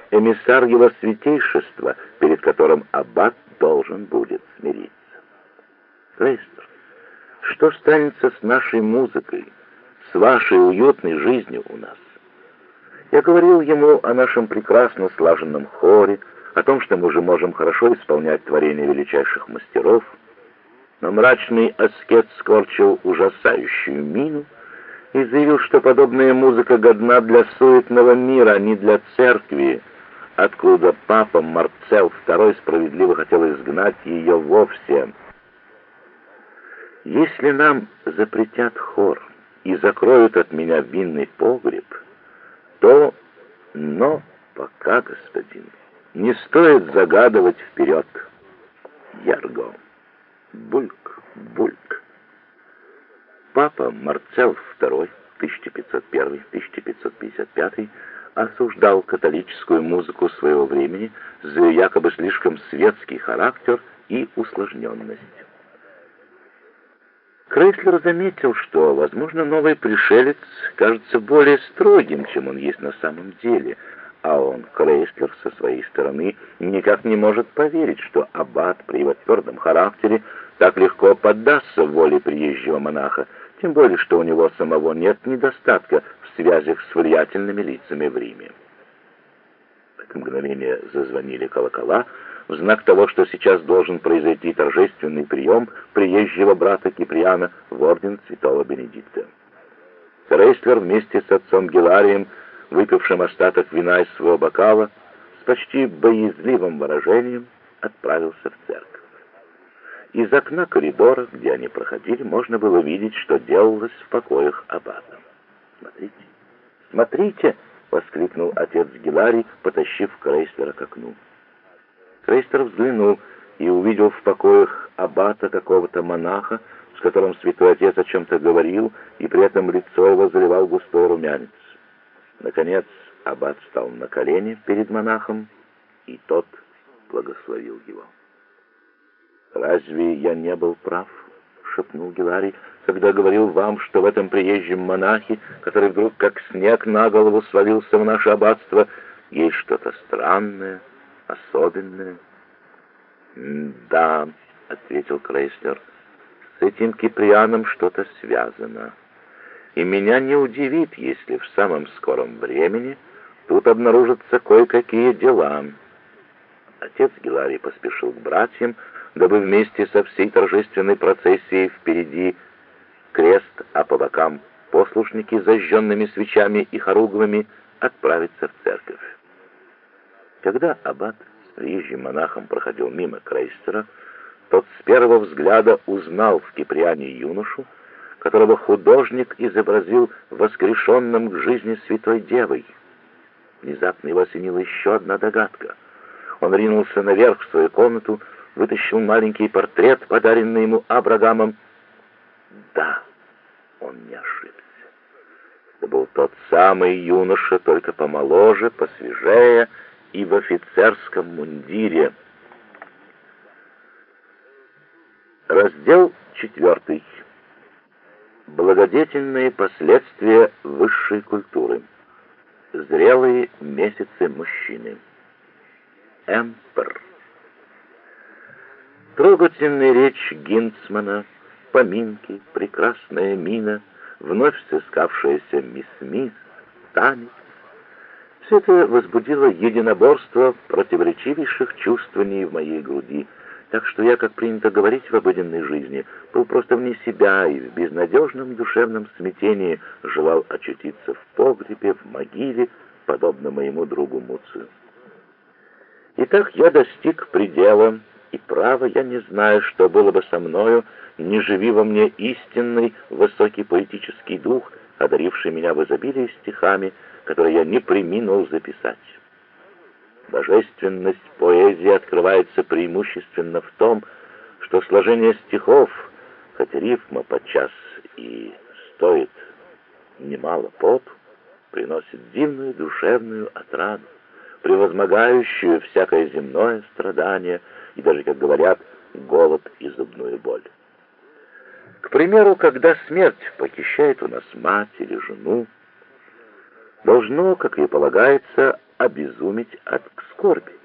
эмиссар его святейшества, перед которым аббат должен будет смириться. Крейслер, что станется с нашей музыкой, с вашей уютной жизнью у нас? Я говорил ему о нашем прекрасно слаженном хоре, о том, что мы уже можем хорошо исполнять творения величайших мастеров, но мрачный аскет скорчил ужасающую мину и заявил, что подобная музыка годна для суетного мира, а не для церкви, откуда папа Марцел II справедливо хотел изгнать ее вовсе. Если нам запретят хор и закроют от меня винный погреб, то, но пока, господин, не стоит загадывать вперед. Ярго. Бульк, бульк. Папа Марцел II, 1501-1555, осуждал католическую музыку своего времени за якобы слишком светский характер и усложненность. Крейслер заметил, что, возможно, новый пришелец кажется более строгим, чем он есть на самом деле, а он, Крейслер, со своей стороны, никак не может поверить, что аббат при его твердом характере так легко поддастся воле приезжего монаха, тем более, что у него самого нет недостатка в связях с влиятельными лицами в Риме. В это мгновение зазвонили колокола, в знак того, что сейчас должен произойти торжественный прием приезжего брата Киприана в орден святого Бенедикта. Крейслер вместе с отцом Гиларием, выпившим остаток вина из своего бокала, с почти боязливым выражением отправился в церковь. Из окна коридора, где они проходили, можно было видеть, что делалось в покоях аббата. «Смотрите, смотрите!» — воскликнул отец Гиларий, потащив Крейслера к окну. Крейслер взглянул и увидел в покоях аббата какого-то монаха, с которым святой отец о чем-то говорил, и при этом лицо его заливал густой румянец. Наконец аббат встал на колени перед монахом, и тот благословил его. «Разве я не был прав?» — шепнул Гиларий, «когда говорил вам, что в этом приезжем монахе, который вдруг как снег на голову свалился в наше аббатство, есть что-то странное, особенное?» «Да», — ответил Крейслер, — «с этим Киприаном что-то связано. И меня не удивит, если в самом скором времени тут обнаружатся кое-какие дела». Отец Гиларий поспешил к братьям, дабы вместе со всей торжественной процессией впереди крест, а по бокам послушники с зажженными свечами и хоругвами отправиться в церковь. Когда аббат с приезжим монахом проходил мимо Крейслера, тот с первого взгляда узнал в Киприане юношу, которого художник изобразил воскрешенным к жизни святой девой. Внезапно его осенила еще одна догадка. Он ринулся наверх в свою комнату, вытащил маленький портрет, подаренный ему Абрагамом. Да, он не ошибся. Это был тот самый юноша, только помоложе, посвежее и в офицерском мундире. Раздел 4. Благодетельные последствия высшей культуры. Зрелые месяцы мужчины. Эмпер. Трогательная речь Гинцмана, поминки, прекрасная мина, вновь сыскавшаяся мисс, танец. Все это возбудило единоборство противоречивейших чувствований в моей груди, так что я, как принято говорить в обыденной жизни, был просто вне себя и в безнадежном душевном смятении желал очутиться в погребе, в могиле, подобно моему другу Муцию. Итак, я достиг предела, и право я не знаю, что было бы со мною, не живи во мне истинный высокий поэтический дух, одаривший меня в изобилии стихами, которые я не преминул записать. Божественность поэзии открывается преимущественно в том, что сложение стихов, хоть рифма подчас и стоит немало поту, приносит дивную душевную отраду, превозмогающую всякое земное страдание и даже, как говорят, голод и зубную боль. К примеру, когда смерть похищает у нас мать или жену, должно, как и полагается, обезуметь от скорби.